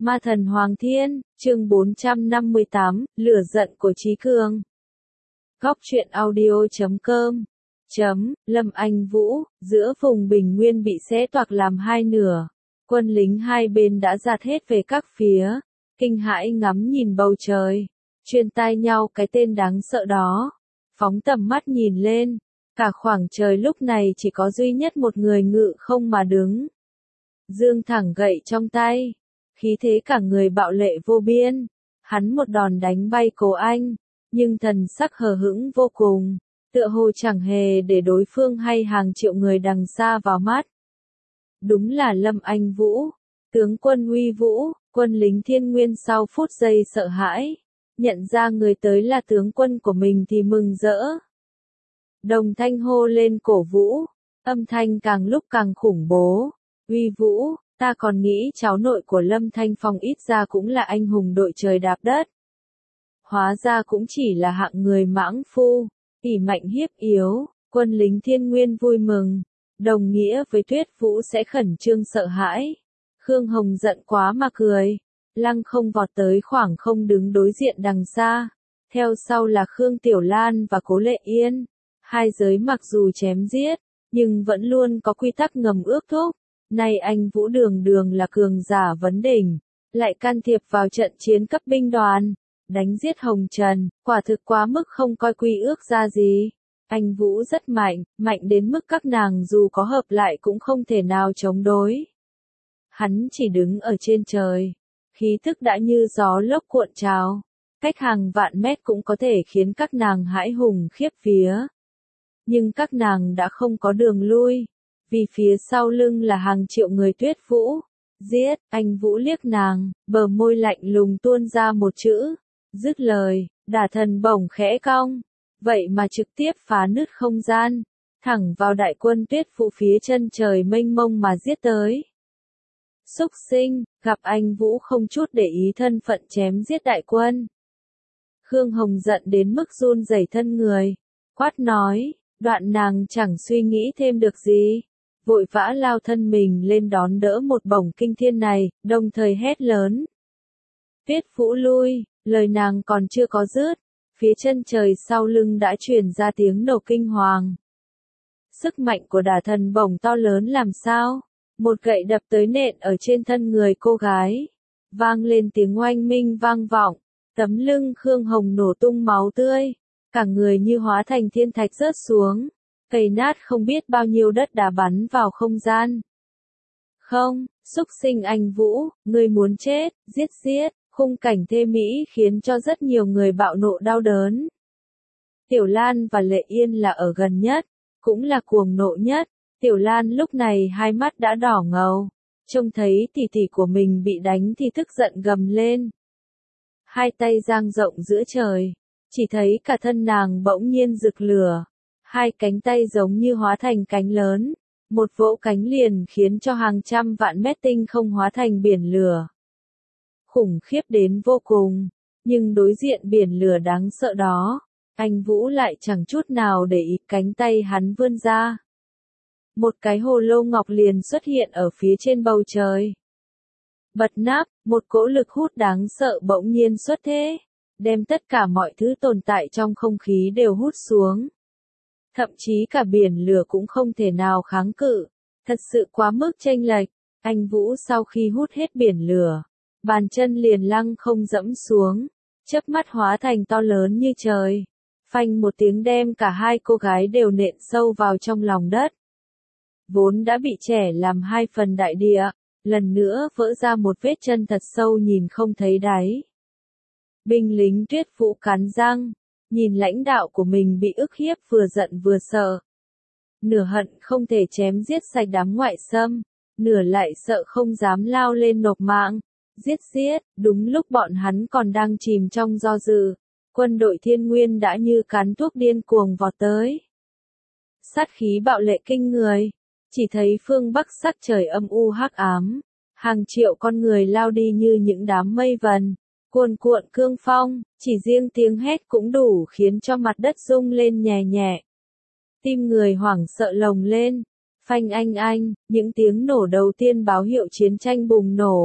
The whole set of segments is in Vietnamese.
Ma thần Hoàng Thiên, chương 458, lửa giận của Trí Cường. Góc truyện audio.com Lâm Anh Vũ, giữa vùng bình nguyên bị xé toạc làm hai nửa. Quân lính hai bên đã giạt hết về các phía, kinh hãi ngắm nhìn bầu trời, truyền tai nhau cái tên đáng sợ đó. Phóng tầm mắt nhìn lên, cả khoảng trời lúc này chỉ có duy nhất một người ngự không mà đứng. Dương thẳng gậy trong tay, khí thế cả người bạo lệ vô biên, hắn một đòn đánh bay Cố Anh, nhưng thần sắc hờ hững vô cùng, tựa hồ chẳng hề để đối phương hay hàng triệu người đằng xa vào mắt. Đúng là Lâm Anh Vũ, tướng quân uy vũ. Quân lính Thiên Nguyên sau phút giây sợ hãi, nhận ra người tới là tướng quân của mình thì mừng rỡ. Đồng thanh hô lên cổ vũ, âm thanh càng lúc càng khủng bố. Uy Vũ, ta còn nghĩ cháu nội của Lâm Thanh Phong ít ra cũng là anh hùng đội trời đạp đất. Hóa ra cũng chỉ là hạng người mãng phu, ỷ mạnh hiếp yếu. Quân lính Thiên Nguyên vui mừng, đồng nghĩa với Tuyết Vũ sẽ khẩn trương sợ hãi. Khương Hồng giận quá mà cười, lăng không vọt tới khoảng không đứng đối diện đằng xa. Theo sau là Khương Tiểu Lan và Cố Lệ Yên. Hai giới mặc dù chém giết, nhưng vẫn luôn có quy tắc ngầm ước thúc. Nay anh Vũ đường đường là cường giả vấn đỉnh, lại can thiệp vào trận chiến cấp binh đoàn, đánh giết Hồng Trần, quả thực quá mức không coi quy ước ra gì. Anh Vũ rất mạnh, mạnh đến mức các nàng dù có hợp lại cũng không thể nào chống đối. Hắn chỉ đứng ở trên trời, khí thức đã như gió lốc cuộn trào, cách hàng vạn mét cũng có thể khiến các nàng hãi hùng khiếp vía. Nhưng các nàng đã không có đường lui, vì phía sau lưng là hàng triệu người Tuyết Vũ. Giết, anh Vũ liếc nàng, bờ môi lạnh lùng tuôn ra một chữ. Dứt lời, đả thần bổng khẽ cong, vậy mà trực tiếp phá nứt không gian, thẳng vào đại quân Tuyết Vũ phía chân trời mênh mông mà giết tới. Xúc sinh, gặp anh Vũ không chút để ý thân phận chém giết đại quân. Khương Hồng giận đến mức run rẩy thân người, quát nói, đoạn nàng chẳng suy nghĩ thêm được gì, vội vã lao thân mình lên đón đỡ một bổng kinh thiên này, đồng thời hét lớn. Tuyết Vũ lui, lời nàng còn chưa có dứt, phía chân trời sau lưng đã truyền ra tiếng nổ kinh hoàng. Sức mạnh của đả thần bổng to lớn làm sao? Một gậy đập tới nện ở trên thân người cô gái, vang lên tiếng oanh minh vang vọng, tấm lưng Khương Hồng nổ tung máu tươi, cả người như hóa thành thiên thạch rớt xuống, cày nát không biết bao nhiêu đất đá bắn vào không gian. Không, xúc sinh anh Vũ, ngươi muốn chết, giết giết, khung cảnh thê mỹ khiến cho rất nhiều người bạo nộ đau đớn. Tiểu Lan và Lệ Yên là ở gần nhất, cũng là cuồng nộ nhất. Tiểu Lan lúc này hai mắt đã đỏ ngầu, trông thấy tỷ tỷ của mình bị đánh thì tức giận gầm lên. Hai tay dang rộng giữa trời, chỉ thấy cả thân nàng bỗng nhiên rực lửa, hai cánh tay giống như hóa thành cánh lớn, một vỗ cánh liền khiến cho hàng trăm vạn mét tinh không hóa thành biển lửa. Khủng khiếp đến vô cùng, nhưng đối diện biển lửa đáng sợ đó, anh Vũ lại chẳng chút nào để ý, cánh tay hắn vươn ra. Một cái hồ lô ngọc liền xuất hiện ở phía trên bầu trời. Bật nắp, một cỗ lực hút đáng sợ bỗng nhiên xuất thế, đem tất cả mọi thứ tồn tại trong không khí đều hút xuống. Thậm chí cả biển lửa cũng không thể nào kháng cự, thật sự quá mức chênh lệch. Anh Vũ sau khi hút hết biển lửa, bàn chân liền lăng không dẫm xuống, chớp mắt hóa thành to lớn như trời. Phanh một tiếng đem cả hai cô gái đều nện sâu vào trong lòng đất. Vốn đã bị chẻ làm hai phần đại địa, lần nữa vỡ ra một vết chân thật sâu nhìn không thấy đáy. Binh lính Tuyết Vũ cắn răng, nhìn lãnh đạo của mình bị ức hiếp vừa giận vừa sợ. Nửa hận không thể chém giết sạch đám ngoại xâm, nửa lại sợ không dám lao lên nộp mạng. Giết giết, đúng lúc bọn hắn còn đang chìm trong do dự, quân đội Thiên Nguyên đã như cắn thuốc điên cuồng vọt tới. Sát khí bạo lệ kinh người. Chỉ thấy phương Bắc sắc trời âm u hắc ám, hàng triệu con người lao đi như những đám mây vần, cuồn cuộn cương phong, chỉ riêng tiếng hét cũng đủ khiến cho mặt đất rung lên nhẹ nhẹ. Tim người hoảng sợ lồng lên, phanh anh, những tiếng nổ đầu tiên báo hiệu chiến tranh bùng nổ,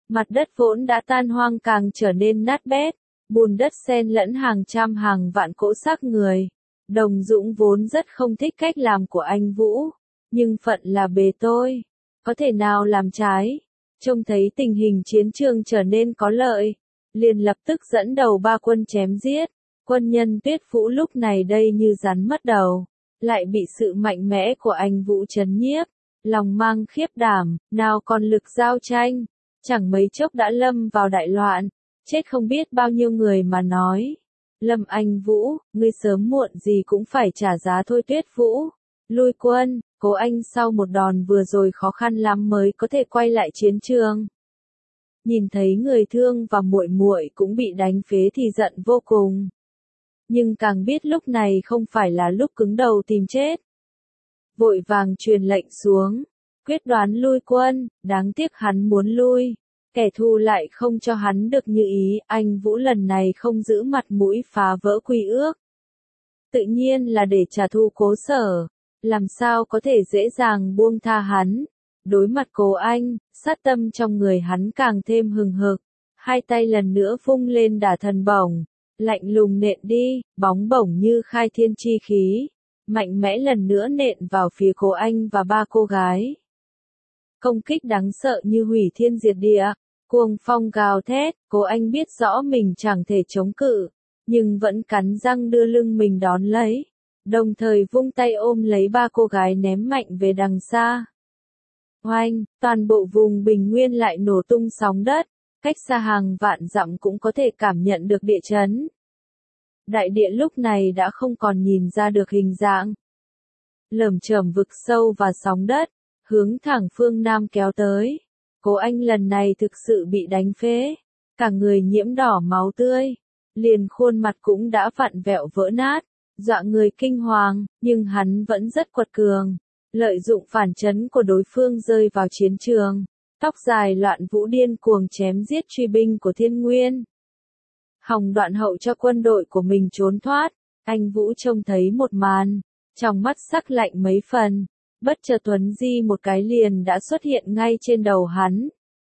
Mặt đất vốn đã tan hoang càng trở nên nát bét, bùn đất xen lẫn hàng trăm hàng vạn cỗ xác người. Đồng Dũng vốn rất không thích cách làm của anh Vũ, nhưng phận là bề tôi, có thể nào làm trái. Trông thấy tình hình chiến trường trở nên có lợi, liền lập tức dẫn đầu ba quân chém giết. Quân nhân Tuyết Vũ lúc này đây như rắn mất đầu, lại bị sự mạnh mẽ của anh Vũ trấn nhiếp, lòng mang khiếp đảm, nào còn lực giao tranh, chẳng mấy chốc đã lâm vào đại loạn, chết không biết bao nhiêu người mà nói. Lâm Anh Vũ, ngươi sớm muộn gì cũng phải trả giá thôi. Tuyết Vũ, lui quân. Cố Anh sau một đòn vừa rồi khó khăn lắm mới có thể quay lại chiến trường. Nhìn thấy người thương và muội muội cũng bị đánh phế thì giận vô cùng. Nhưng càng biết lúc này không phải là lúc cứng đầu tìm chết. Vội vàng truyền lệnh xuống, quyết đoán lui quân, đáng tiếc hắn muốn lui. Kẻ thù lại không cho hắn được như ý, anh Vũ lần này không giữ mặt mũi phá vỡ quy ước. Tự nhiên là để trả thù Cố Sở, làm sao có thể dễ dàng buông tha hắn. Đối mặt Cố Anh, sát tâm trong người hắn càng thêm hừng hực, hai tay lần nữa vung lên đả thần bổng, lạnh lùng nện đi, bóng bổng như khai thiên chi khí, mạnh mẽ lần nữa nện vào phía Cố Anh và ba cô gái. Công kích đáng sợ như hủy thiên diệt địa, cuồng phong gào thét, Cố Anh biết rõ mình chẳng thể chống cự, nhưng vẫn cắn răng đưa lưng mình đón lấy, đồng thời vung tay ôm lấy ba cô gái ném mạnh về đằng xa. Oanh, toàn bộ vùng Bình Nguyên lại nổ tung sóng đất, cách xa hàng vạn dặm cũng có thể cảm nhận được địa chấn. Đại địa lúc này đã không còn nhìn ra được hình dạng. Lởm chởm vực sâu và sóng đất, hướng thẳng phương Nam kéo tới. Cố Anh lần này thực sự bị đánh phế, cả người nhiễm đỏ máu tươi, liền khuôn mặt cũng đã vặn vẹo vỡ nát, dọa người kinh hoàng, nhưng hắn vẫn rất quật cường, lợi dụng phản chấn của đối phương rơi vào chiến trường, tóc dài loạn vũ điên cuồng chém giết truy binh của Thiên Nguyên. Hòng đoạn hậu cho quân đội của mình trốn thoát, anh Vũ trông thấy một màn, trong mắt sắc lạnh mấy phần. Bất chợt Tuấn Di một cái liền đã xuất hiện ngay trên đầu hắn.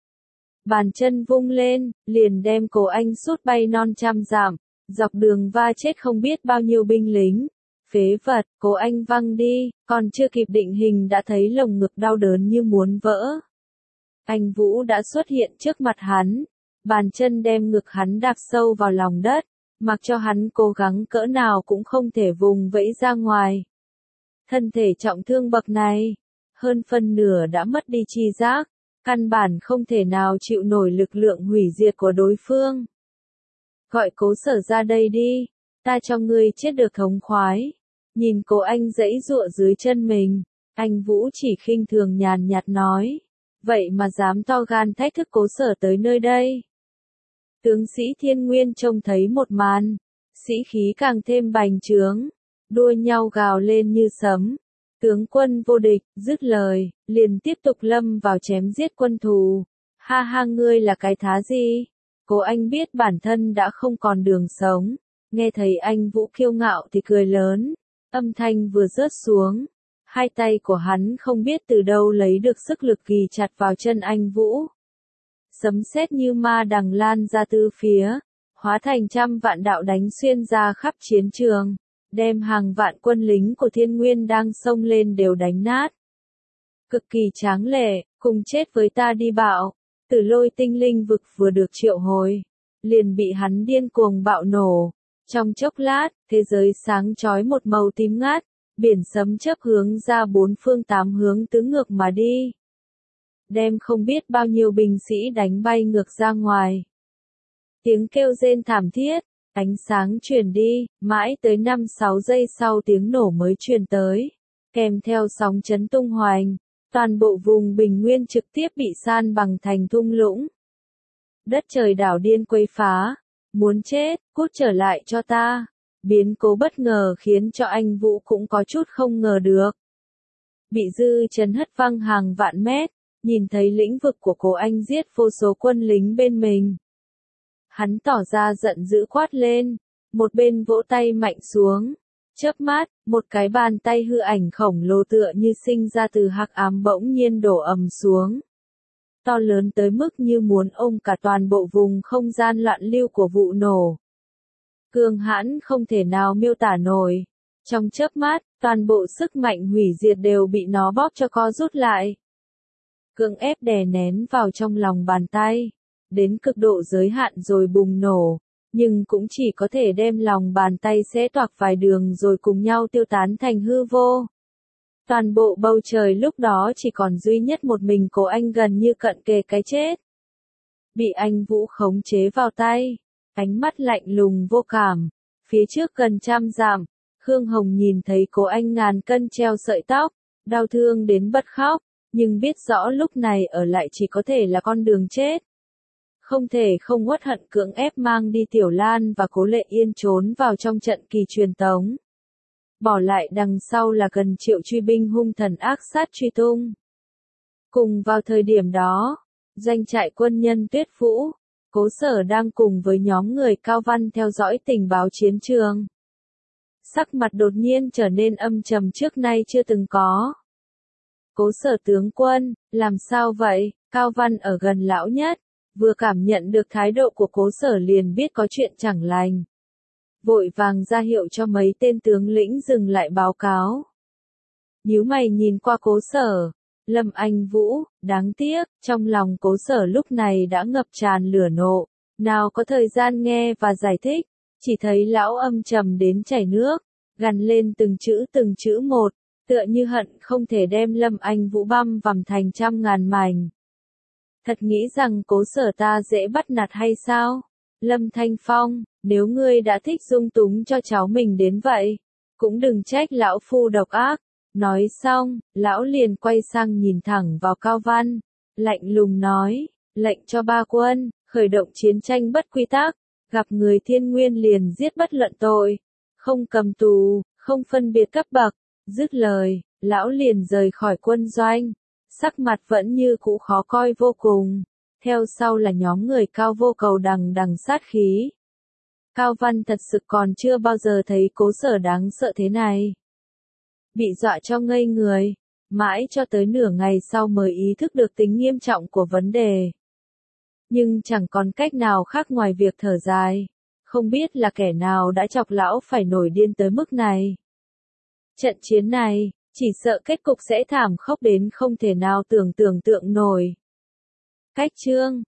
Bàn chân vung lên, liền đem Cố Anh sút bay non trăm dặm, dọc đường va chết không biết bao nhiêu binh lính. Phế vật, Cố Anh văng đi, còn chưa kịp định hình đã thấy lồng ngực đau đớn như muốn vỡ. Anh Vũ đã xuất hiện trước mặt hắn, bàn chân đem ngực hắn đạp sâu vào lòng đất, mặc cho hắn cố gắng cỡ nào cũng không thể vùng vẫy ra ngoài. Thân thể trọng thương bậc này, hơn phân nửa đã mất đi tri giác, căn bản không thể nào chịu nổi lực lượng hủy diệt của đối phương. Gọi Cố Sở ra đây đi, ta cho ngươi chết được thống khoái. Nhìn Cố Anh giãy giụa dưới chân mình, anh Vũ chỉ khinh thường nhàn nhạt nói, vậy mà dám to gan thách thức Cố Sở tới nơi đây. Tướng sĩ Thiên Nguyên trông thấy một màn, sĩ khí càng thêm bành trướng, đua nhau gào lên như sấm. Tướng quân vô địch, dứt lời, liền tiếp tục lâm vào chém giết quân thù. Ha ha, ngươi là cái thá gì? Cố Anh biết bản thân đã không còn đường sống, nghe thấy anh Vũ kiêu ngạo thì cười lớn, âm thanh vừa rớt xuống. Hai tay của hắn không biết từ đâu lấy được sức lực kỳ chặt vào chân anh Vũ. Sấm sét như ma đằng lan ra tứ phía, hóa thành trăm vạn đạo đánh xuyên ra khắp chiến trường, đem hàng vạn quân lính của Thiên Nguyên đang xông lên đều đánh nát. Cực kỳ tráng lệ, cùng chết với ta đi bạo. Tử Lôi tinh linh vực vừa được triệu hồi, liền bị hắn điên cuồng bạo nổ. Trong chốc lát, thế giới sáng chói một màu tím ngát, biển sấm chớp hướng ra bốn phương tám hướng tứ ngược mà đi. Đem không biết bao nhiêu binh sĩ đánh bay ngược ra ngoài. Tiếng kêu rên thảm thiết, ánh sáng truyền đi, mãi tới 5-6 giây sau tiếng nổ mới truyền tới, kèm theo sóng chấn tung hoành, toàn bộ vùng Bình Nguyên trực tiếp bị san bằng thành thung lũng. Đất trời đảo điên quấy phá, muốn chết, cút trở lại cho ta. Biến cố bất ngờ khiến cho anh Vũ cũng có chút không ngờ được. Bị dư chấn hất văng hàng vạn mét, nhìn thấy lĩnh vực của Cố Anh giết vô số quân lính bên mình. Hắn tỏ ra giận dữ quát lên, một bên vỗ tay mạnh xuống, chớp mắt, một cái bàn tay hư ảnh khổng lồ tựa như sinh ra từ hắc ám bỗng nhiên đổ ầm xuống. to lớn tới mức như muốn ôm cả toàn bộ vùng không gian loạn lưu của vụ nổ. Cường hãn không thể nào miêu tả nổi. Trong chớp mắt, toàn bộ sức mạnh hủy diệt đều bị nó bóp cho co rút lại. Cưỡng ép đè nén vào trong lòng bàn tay, đến cực độ giới hạn rồi bùng nổ, nhưng cũng chỉ có thể đem lòng bàn tay xé toạc vài đường rồi cùng nhau tiêu tán thành hư vô. Toàn bộ bầu trời lúc đó chỉ còn duy nhất một mình Cố Anh gần như cận kề cái chết. Bị anh Vũ khống chế vào tay, ánh mắt lạnh lùng vô cảm, phía trước gần 100 dặm, Khương Hồng nhìn thấy Cố Anh ngàn cân treo sợi tóc, đau thương đến bật khóc, nhưng biết rõ lúc này ở lại chỉ có thể là con đường chết. Không thể không uất hận cưỡng ép mang đi Tiểu Lan và Cố Lệ Yên trốn vào trong trận kỳ truyền tống. Bỏ lại đằng sau là gần 1 triệu truy binh hung thần ác sát truy tung. Cùng vào thời điểm đó, doanh trại quân nhân Tuyết Vũ, Cố Sở đang cùng với nhóm người Cao Văn theo dõi tình báo chiến trường. Sắc mặt đột nhiên trở nên âm trầm trước nay chưa từng có. Cố Sở tướng quân, làm sao vậy? Cao Văn ở gần lão nhất, vừa cảm nhận được thái độ của Cố Sở liền biết có chuyện chẳng lành. Vội vàng ra hiệu cho mấy tên tướng lĩnh dừng lại báo cáo. Nhíu mày nhìn qua Cố Sở, Lâm Anh Vũ, đáng tiếc, trong lòng Cố Sở lúc này đã ngập tràn lửa nộ, nào có thời gian nghe và giải thích, chỉ thấy lão âm trầm đến chảy nước, gằn lên từng chữ một, tựa như hận không thể đem Lâm Anh Vũ băm vằm thành 100.000 mảnh. Thật nghĩ rằng Cố Sở ta dễ bắt nạt hay sao? Lâm Thanh Phong, nếu ngươi đã thích dung túng cho cháu mình đến vậy, cũng đừng trách lão phu độc ác. Nói xong, lão liền quay sang nhìn thẳng vào Cao Văn, lạnh lùng nói, lệnh cho ba quân, khởi động chiến tranh bất quy tắc, gặp người thiên nguyên liền giết bất luận tội, không cầm tù, không phân biệt cấp bậc. Dứt lời, lão liền rời khỏi quân doanh, sắc mặt vẫn như cũ khó coi vô cùng. Theo sau là nhóm người Cao Vô Cầu đằng đằng sát khí. Cao Văn thật sự còn chưa bao giờ thấy Cố Sở đáng sợ thế này. Bị dọa cho ngây người, mãi cho tới nửa ngày sau mới ý thức được tính nghiêm trọng của vấn đề. Nhưng chẳng còn cách nào khác ngoài việc thở dài, không biết là kẻ nào đã chọc lão phải nổi điên tới mức này. Trận chiến này, chỉ sợ kết cục sẽ thảm khốc đến không thể nào tưởng tượng nổi. Cách chương